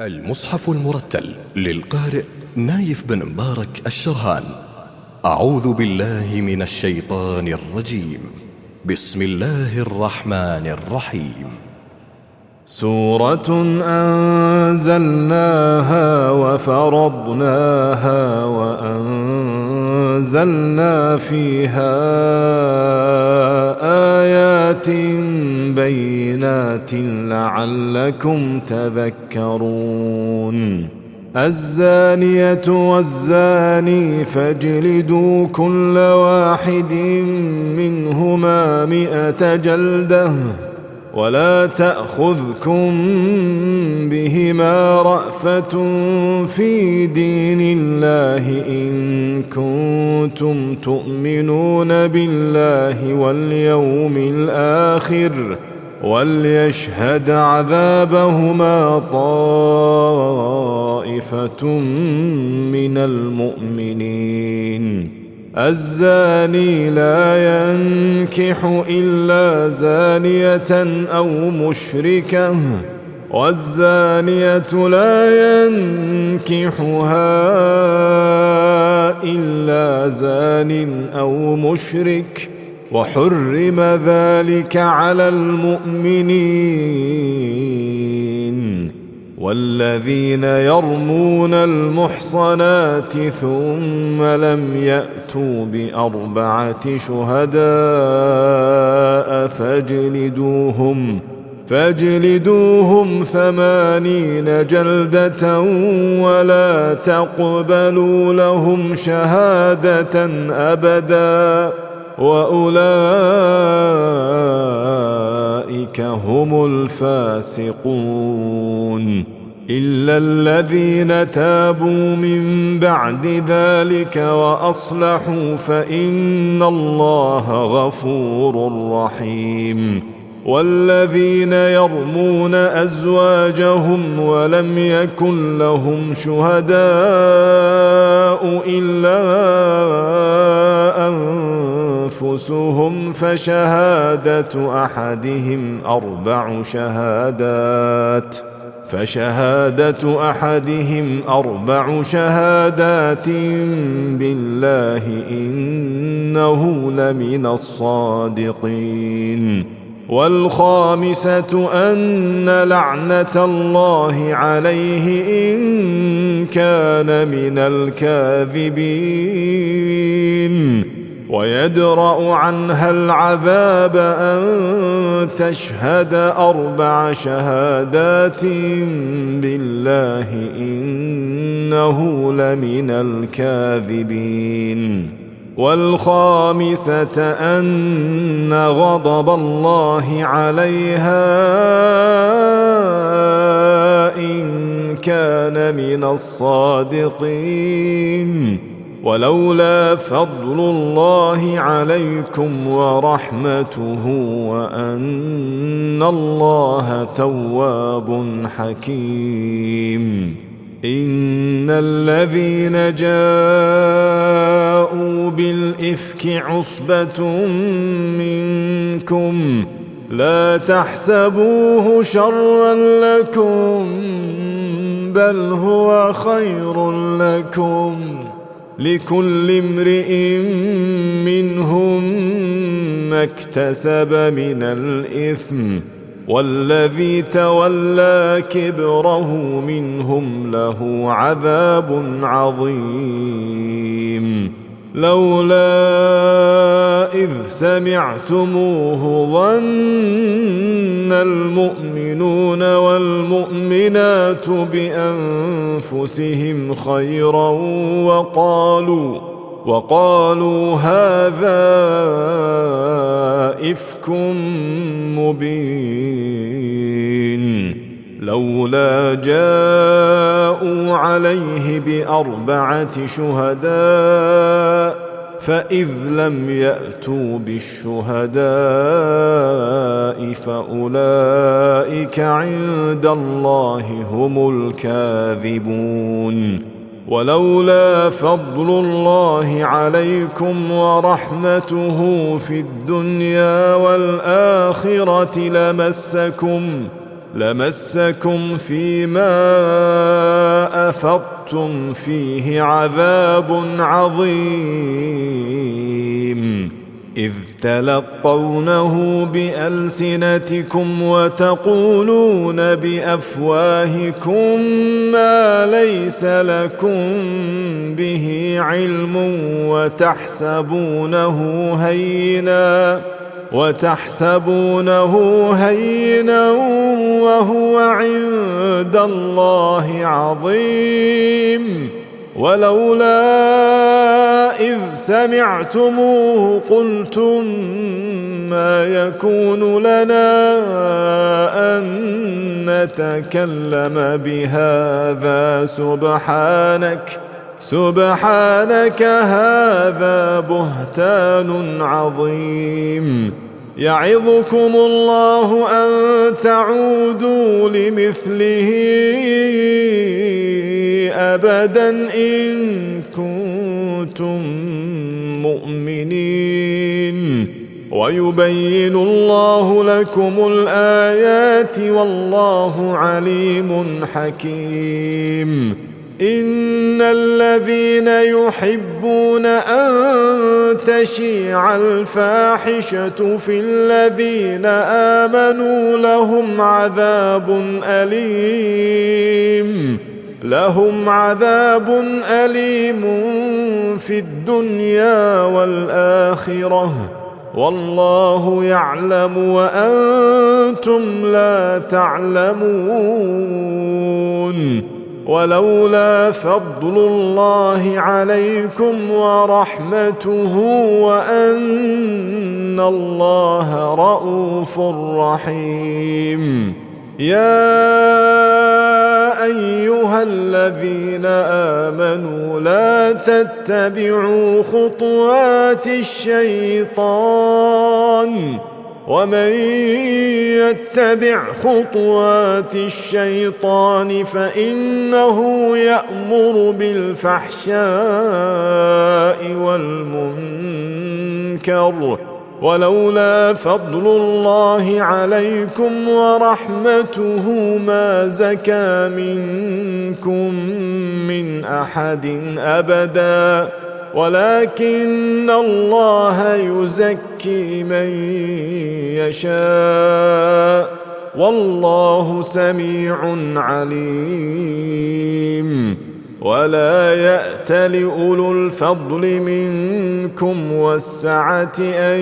المصحف المرتل للقارئ نايف بن مبارك الشرهان. أعوذ بالله من الشيطان الرجيم. بسم الله الرحمن الرحيم. سورة أنزلناها وفرضناها وأنزلنا فيها آيات بينات لعلكم تذكرون. الزانية والزاني فاجلدوا كل واحد منهما 100 جلدة ولا تأخذكم بهما رأفة في دين الله إن كنتم تؤمنون بالله واليوم الآخر وليشهد عذابهما طائفة من المؤمنين. الزاني لا ينكح إلا زانية أو مشركة والزانية لا ينكحها إلا زان أو مشرك وحرم ذلك على المؤمنين. والذين يرمون المحصنات ثم لم يأتوا ب4 شهداء فاجلدوهم 80 جلدة ولا تقبلوا لهم شهادة أبدا وأولئك هم الفاسقون. إلا الذين تابوا من بعد ذلك وأصلحوا فإن الله غفور رحيم. والذين يرمون أزواجهم ولم يكن لهم شهداء إلا أنفسهم فشهادة أحدهم 4 شهادات بالله إنه لمن الصادقين. والخامسة أن لعنة الله عليه إن كان من الكاذبين. ويدرأ عنها العذاب أن تشهد 4 شهادات بالله إنه لمن الكاذبين. والخامسة أن غضب الله عليها إن كان من الصادقين. ولولا فضل الله عليكم ورحمته وأن الله تواب حكيم. إن الذين جاءوا بالإفك عصبة منكم لا تحسبوه شرا لكم بل هو خير لكم لكل امرئ منهم ما اكتسب من الإثم والذي تولى كبره منهم له عذاب عظيم. لولا إذ سمعتموه ظن المؤمنون والمؤمنات بأنفسهم خيرا وقالوا هذا إفك مبين. لولا جاءوا عليه ب4 شهداء فإذ لم يأتوا بالشهداء فأولئك عند الله هم الكاذبون. ولولا فضل الله عليكم ورحمته في الدنيا والآخرة لمسكم فيما أفضتم فيه عذاب عظيم إذ تلقونه بألسنتكم وتقولون بأفواهكم ما ليس لكم به علم وتحسبونه هينا وهو عند الله عظيم ولولا إذ سمعتموه قلتم ما يكون لنا أن نتكلم بهذا سبحانك هذا بهتان عظيم يعظكم الله أن تعودوا لمثله أبدا إن كنتم مؤمنين ويبين الله لكم الآيات والله عليم حكيم إن الذين يحبون أن تشيع الفاحشة في الذين آمنوا لهم عذاب أليم في الدنيا والآخرة والله يعلم وأنتم لا تعلمون ولولا فضل الله عليكم ورحمته وأن الله رؤوف رحيم يا أيها الذين آمنوا لا تتبعوا خطوات الشيطان ومن يتبع خطوات الشيطان فإنه يأمر بالفحشاء والمنكر ولولا فضل الله عليكم ورحمته ما زكى منكم من أحد أبدا ولكن الله يزكي من يشاء والله سميع عليم ولا يأت لأولو الفضل منكم والسعة أن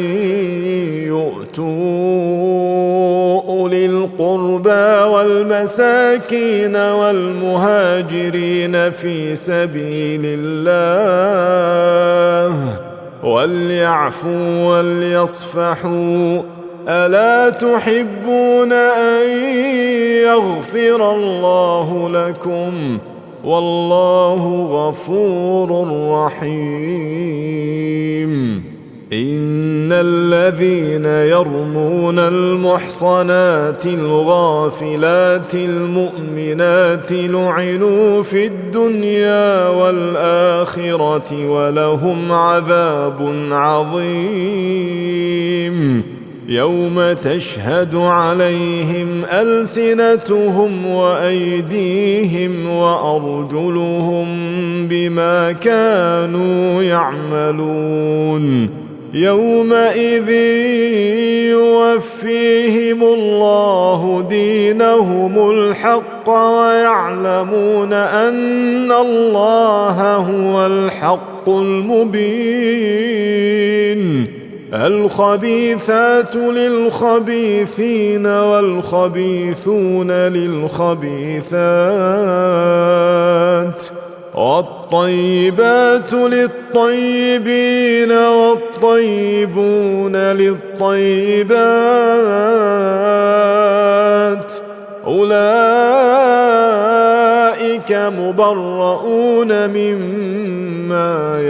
يؤتوا أولي القربى والمساكين والمهاجرين في سبيل الله وليعفوا وليصفحوا ألا تحبون أن يغفر الله لكم والله غفور رحيم إن الذين يرمون المحصنات الغافلات المؤمنات لعنوا في الدنيا والآخرة ولهم عذاب عظيم يوم تشهد عليهم ألسنتهم وأيديهم وأرجلهم بما كانوا يعملون يومئذ يوفيهم الله دينهم الحق ويعلمون أن الله هو الحق المبين الخبيثات للخبيثين والخبيثون للخبيثات والطيبات للطيبين والطيبون للطيبات أولئك مبرؤون مما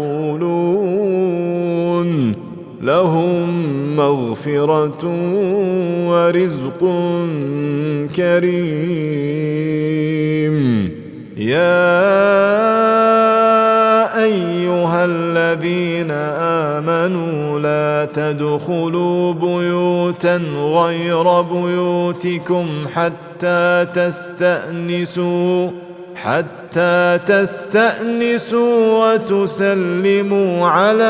يقولون لهم مغفرة ورزق كريم يا أيها الذين آمنوا لا تدخلوا بيوتا غير بيوتكم حتى تستأنسوا وتسلموا على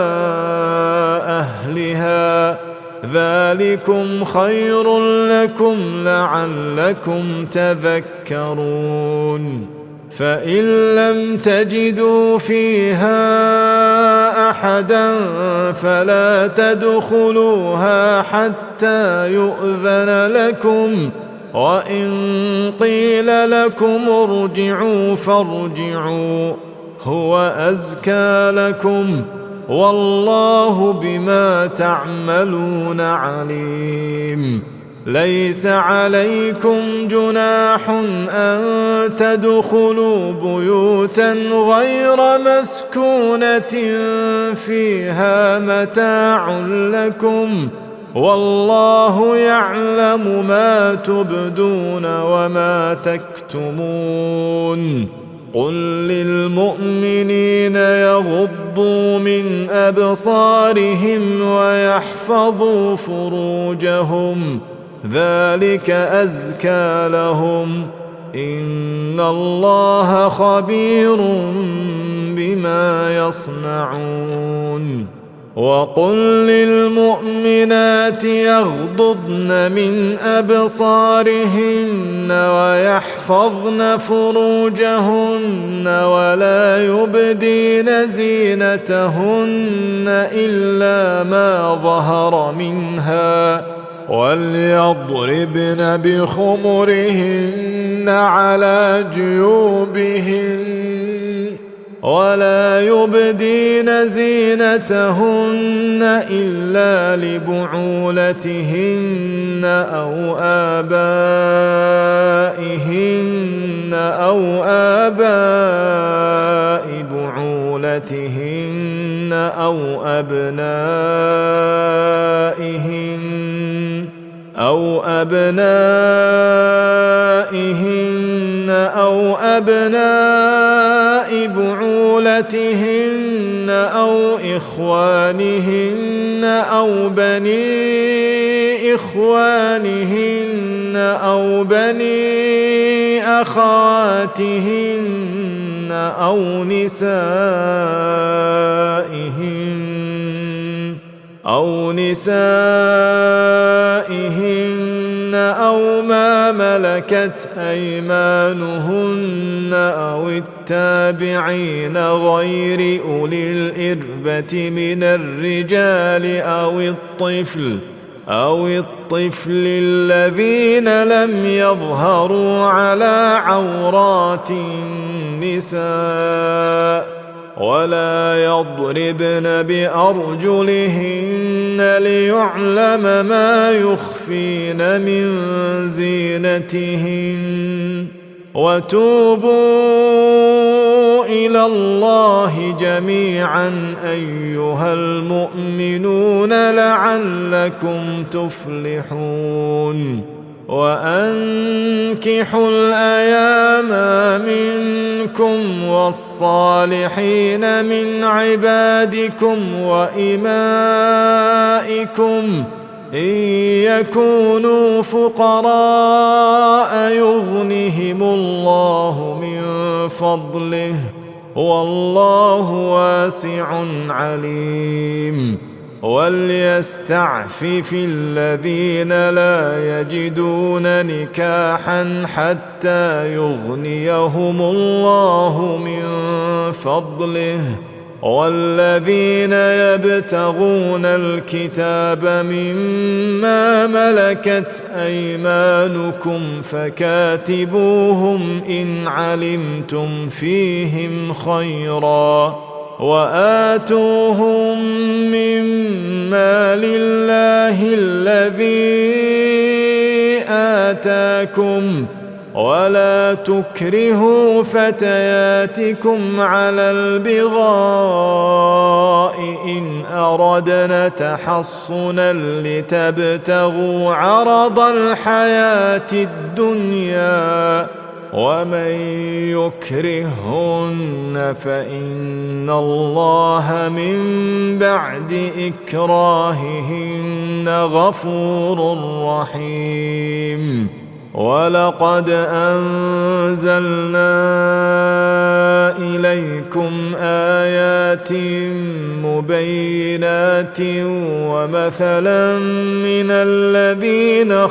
أهلها، ذلكم خير لكم لعلكم تذكرون. فإن لم تجدوا فيها أحدا فلا تدخلوها حتى يؤذن لكم، وإن قيل لكم ارجعوا فارجعوا هو أزكى لكم، والله بما تعملون عليم. ليس عليكم جناح أن تدخلوا بيوتا غير مسكونة فيها متاع لكم، والله يعلم ما تبدون وما تكتمون. قل للمؤمنين يغضوا من أبصارهم ويحفظوا فروجهم، ذلك أزكى لهم، إن الله خبير بما يصنعون. وقل للمؤمنات يغضضن من أبصارهن ويحفظن فروجهن ولا يبدين زينتهن إلا ما ظهر منها، وليضربن بخمرهن على جيوبهن ولا يبدين زينتهن إلا لبعولتهن أو آباء بعولتهن أو أبناء بعولتهن أو إخوانهن أو بني إخوانهن أو بني أخواتهن أو نسائهن أو ما ملكت أيمانهن أو التابعين غير أولي الإربة من الرجال أو الطفل الذين لم يظهروا على عورات النساء، ولا يضربن بأرجلهن ليعلم ما يخفين من زينتهن. وتوبوا إلى الله جميعا أيها المؤمنون لعلكم تفلحون. وأنكحوا الأيام منكم والصالحين من عبادكم وإمائكم إن يكونوا فقراء يغنهم الله من فضله، والله واسع عليم. وليستعفف الذين لا يجدون نكاحا حتى يغنيهم الله من فضله، والذين يبتغون الكتاب مما ملكت أيمانكم فكاتبوهم إن علمتم فيهم خيرا، وآتوهم مما لله الذي آتاكم، ولا تكرهوا فتياتكم على البغاء إن أردنا تحصنا لتبتغوا عرض الحياة الدنيا، ومن يكرههن فإن الله من بعد إكراههن غفور رحيم. ولقد أنزلنا إليكم آيات مبينات ومثلا من الذين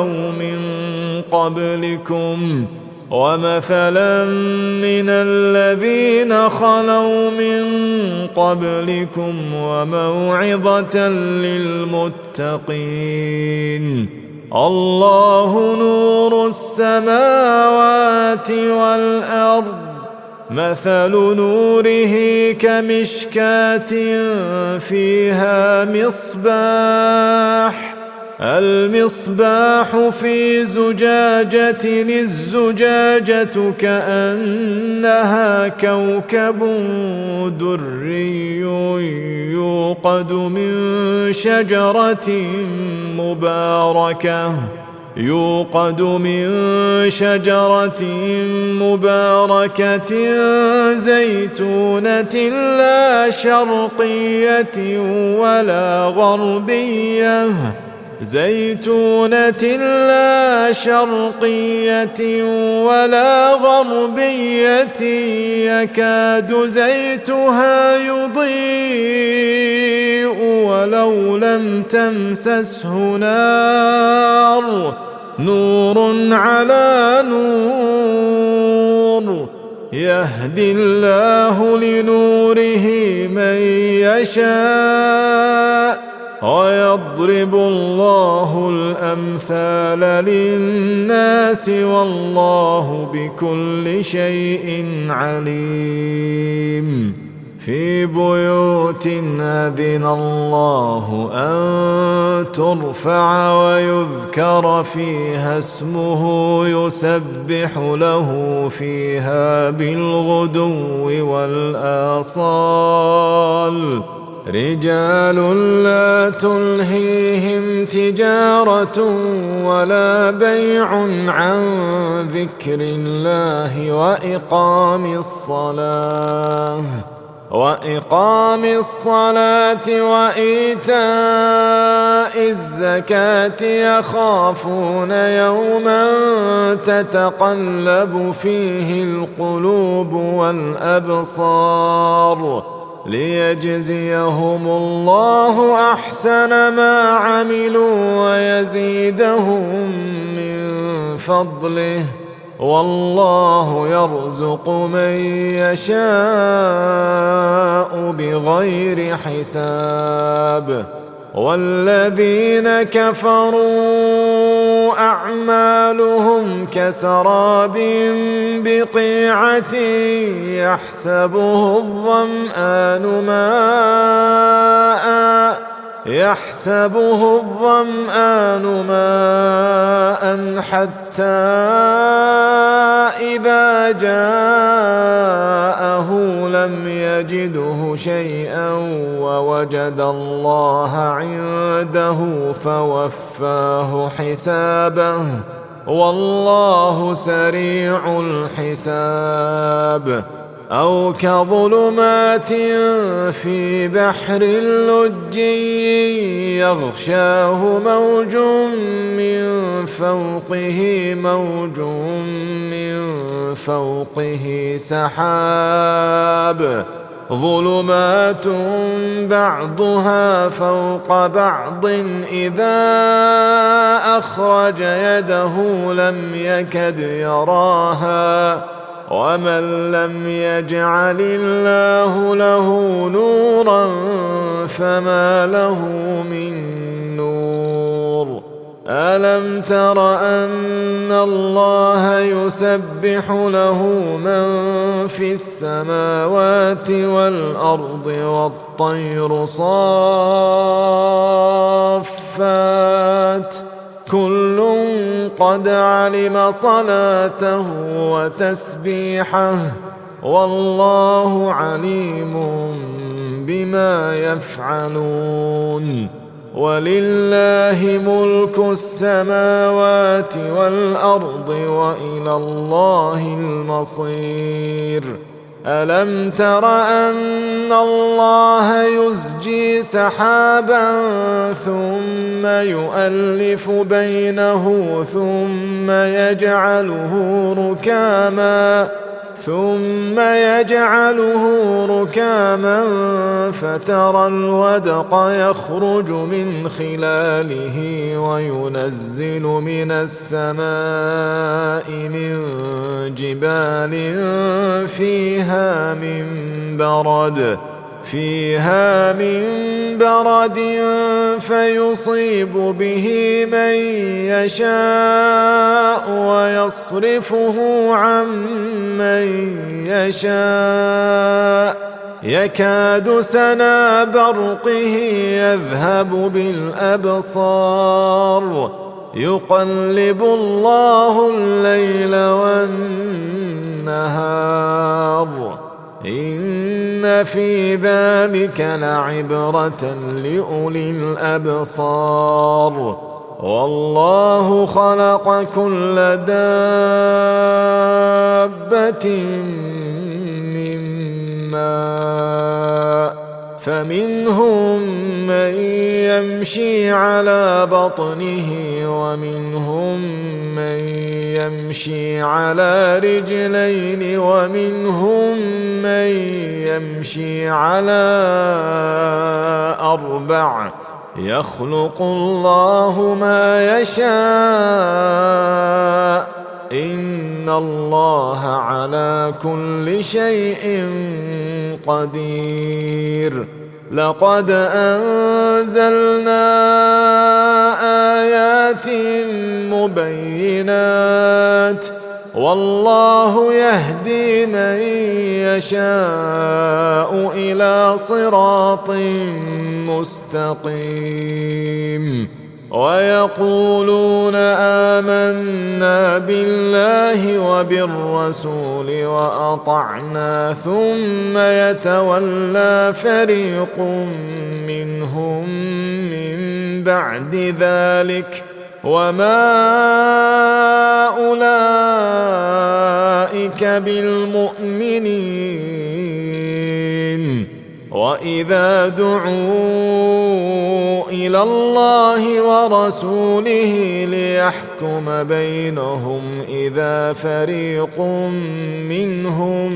خلوا من قبلكم وموعظة للمتقين. الله نور السماوات والأرض، مثل نوره كمشكاة فيها المصباح في زجاجة، الزجاجة كأنها كوكب دري يوقد من شجرة مباركة زيتونة لا شرقية ولا غربية يكاد زيتها يضيء ولو لم تمسسه نار، نور على نور، يهدي الله لنوره من يشاء ويضرب الله الأمثال للناس والله بكل شيء عليم. في بيوت أذن الله أن ترفع ويذكر فيها اسمه يسبح له فيها بالغدو والآصال، رجال لا تلهيهم تجارة ولا بيع عن ذكر الله وإقام الصلاة وإيتاء الزكاة يخافون يوما تتقلب فيه القلوب والأبصار، ليجزيهم الله أحسن ما عملوا ويزيدهم من فضله، والله يرزق من يشاء بغير حساب. والذين كفروا أعمالهم كسراب بقيعة يحسبه الظمآن ماء حتى إذا جاءه لم يجده شيئا ووجد الله عنده فوفاه حسابه، والله سريع الحساب. أو كظلمات في بحر لج يغشاه موج من فوقه سحاب، ظلمات بعضها فوق بعض إذا أخرج يده لم يكد يراها، ومن لم يجعل الله له نورا فما له من نور. ألم تر أن الله يسبح له من في السماوات والأرض والطير صافات، كل قد علم صلاته وتسبيحه، والله عليم بما يفعلون. ولله ملك السماوات والأرض وإلى الله المصير. ألم تر أن الله يزجي سحابا ثم يؤلف بينه ثم يجعله ركاما فترى الودق يخرج من خلاله وينزل من السماء من جبال فيها من برد فيصيب به من يشاء ويصرفه عن من يشاء يكاد سنا برقه يذهب بالأبصار يقلب الله الليل والنهار إن في ذلك لعبرة لأولي الأبصار. والله خلق كل دابة من ماء فمنهم من يمشي على بطنه ومنهم من يمشي على رجلين ومنهم من يمشي على أربع يخلق الله ما يشاء إن الله على كل شيء قدير. لقد أنزلنا آيات مبينات والله يهدي من يشاء إلى صراط مستقيم. ويقولون آمنا بالله وبالرسول وأطعنا ثم يتولى فريق منهم من بعد ذلك وما أولئك بالمؤمنين. وإذا دعوا إلى الله ورسوله ليحكم بينهم إذا فريق منهم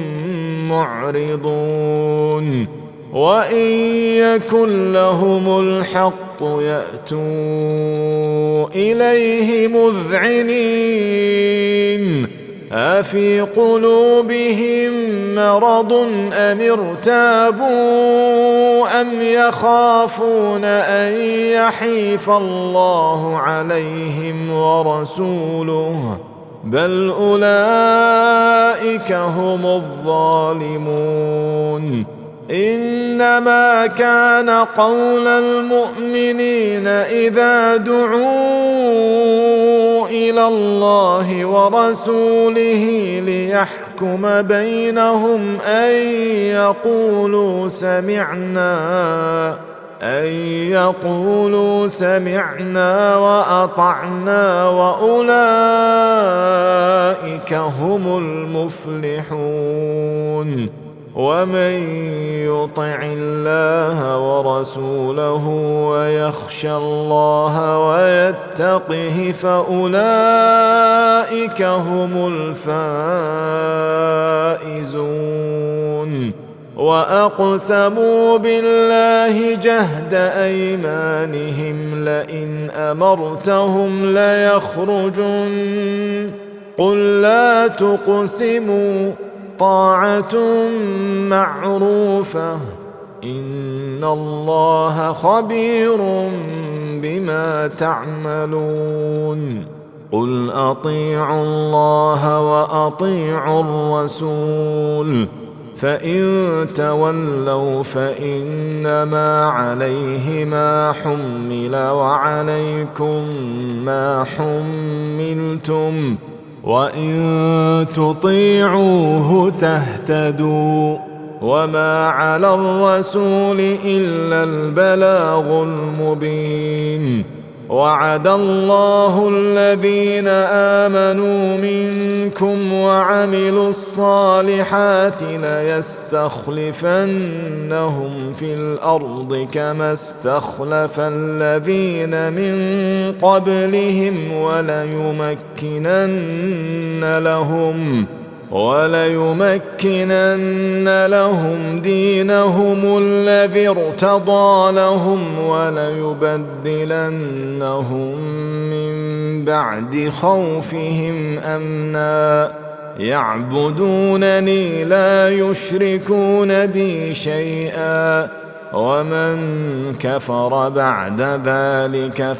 معرضون وإن يكن لهم الحق يأتوا إليه مذعنين. أفي قلوبهم مرض أم ارتابوا أم يخافون أن يحيف الله عليهم ورسوله بل أولئك هم الظالمون. إنما كان قول المؤمنين إذا دعوا إلى الله ورسوله ليحكم بينهم أن يقولوا سمعنا وأطعنا وأولئك هم المفلحون. ومن يطع الله ورسوله ويخشى الله ويتقه فأولئك هم الفائزون. وأقسموا بالله جهد أيمانهم لئن أمرتهم ليخرجن قل لا تقسموا طاعة معروفة إن الله خبير بما تعملون. قل أطيعوا الله وأطيعوا الرسول فإن تولوا فإنما عليه ما حمل وعليكم ما حملتم وإن تطيعوه تهتدوا وما على الرسول إلا البلاغ المبين. وعد الله الذين آمنوا منكم وعملوا الصالحات ليستخلفنهم في الأرض كما استخلف الذين من قبلهم وليمكنن لهم دينهم الذي ارتضى لهم وليبدلنهم من بعد خوفهم أمنا يعبدونني لا يشركون بي شيئا ومن كفر بعد ذلك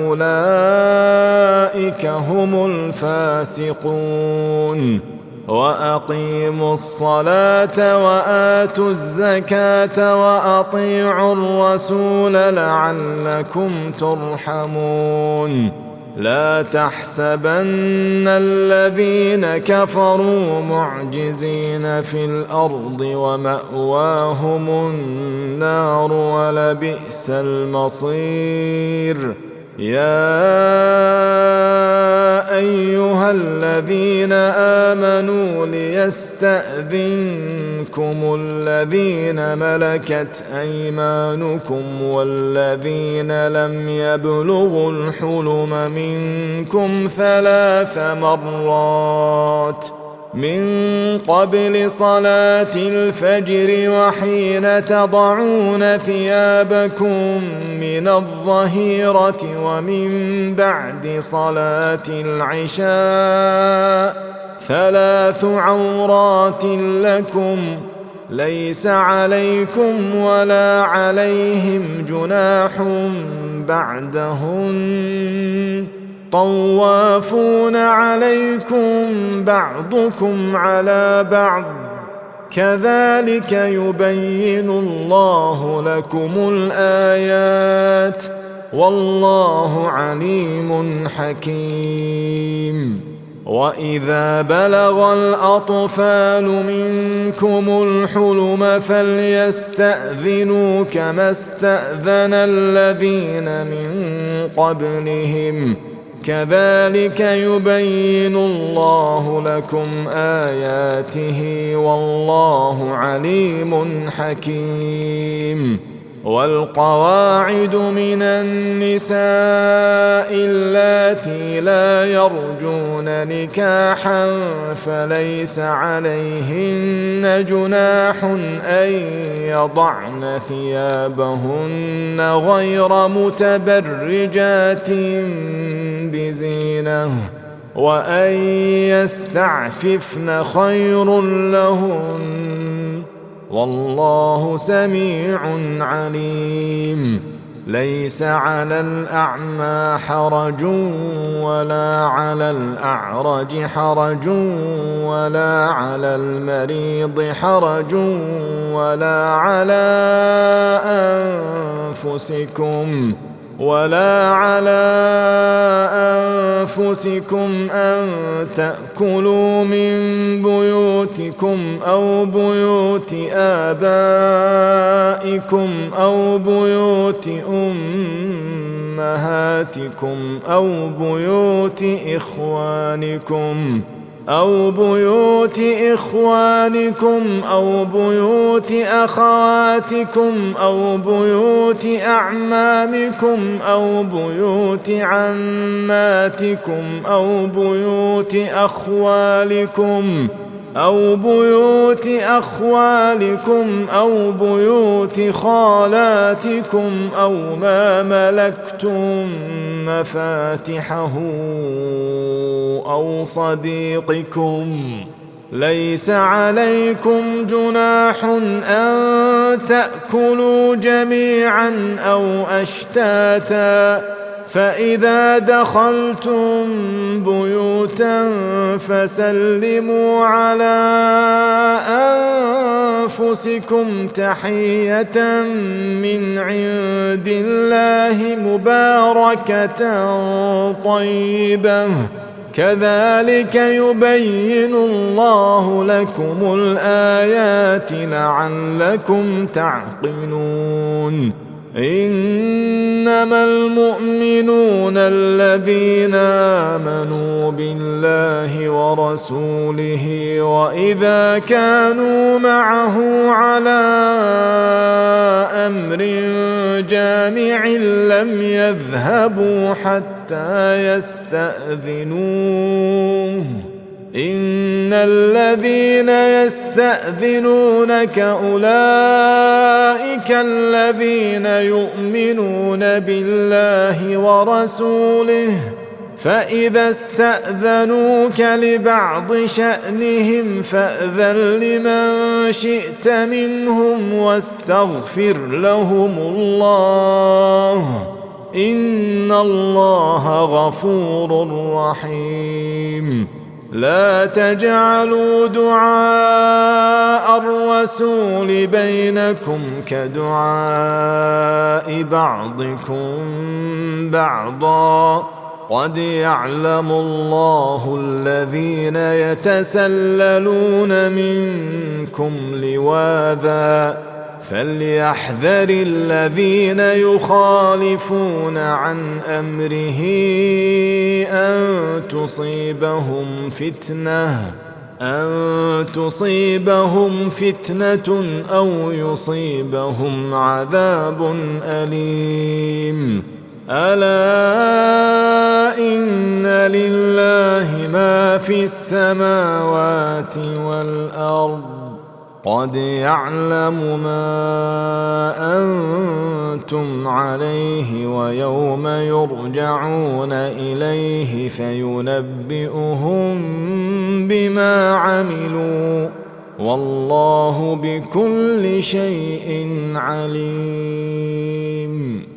فأولئك هم الفاسقون. وأقيموا الصلاة وآتوا الزكاة وأطيعوا الرسول لعلكم ترحمون. لا تحسبن الذين كفروا معجزين في الأرض ومأواهم النار ولبئس المصير. يا أيها الذين آمنوا ليستأذنكم الذين ملكت أيمانكم والذين لم يبلغوا الحلم منكم 3 مرات من قبل صلاة الفجر وحين تضعون ثيابكم من الظهيرة ومن بعد صلاة العشاء 3 عورات لكم ليس عليكم ولا عليهم جناح بعدهن طوافون عليكم بعضكم على بعض كذلك يبين الله لكم الآيات والله عليم حكيم. وإذا بلغ الأطفال منكم الحلم فليستأذنوا كما استأذن الذين من قبلهم كذلك يبين الله لكم آياته والله عليم حكيم. والقواعد من النساء اللاتي لا يرجون نكاحا فليس عليهن جناح أن يضعن ثيابهن غير متبرجات بزينة وأن يستعففن خير لهن والله سميع عليم. ليس على الأعمى حرج ولا على الأعرج حرج ولا على المريض حرج ولا على أنفسكم أن تأكلوا من بيوتكم أو بيوت آبائكم أو بيوت أمهاتكم أو بيوت إخوانكم أو بيوت أخواتكم أو بيوت أعمامكم أو بيوت عماتكم أو بيوت أخوالكم أو بيوت خالاتكم أو ما ملكتم مفاتحه أو صديقكم. ليس عليكم جناح أن تأكلوا جميعا أو أشتاتا فإذا دخلتم بيوتا فسلموا على أنفسكم تحية من عند الله مباركة طيبة كذلك يبين الله لكم الآيات لعلكم تعقلون إنما المؤمنون الذين آمنوا بالله ورسوله وإذا كانوا معه على أمر جامع لم يذهبوا حتى يستأذنوه إن الذين يستأذنونك أولئك الذين يؤمنون بالله ورسوله فإذا استأذنوك لبعض شأنهم فأذن لمن شئت منهم واستغفر لهم الله إن الله غفور رحيم لا تجعلوا دعاء الرسول بينكم كدعاء بعضكم بعضا قد يعلم الله الذين يتسللون منكم لواذا فليحذر الذين يخالفون عن أمره أن تصيبهم فتنة أو يصيبهم عذاب أليم ألا إن لله ما في السماوات والأرض قد يعلم ما أنتم عليه ويوم يرجعون إليه فينبئهم بما عملوا والله بكل شيء عليم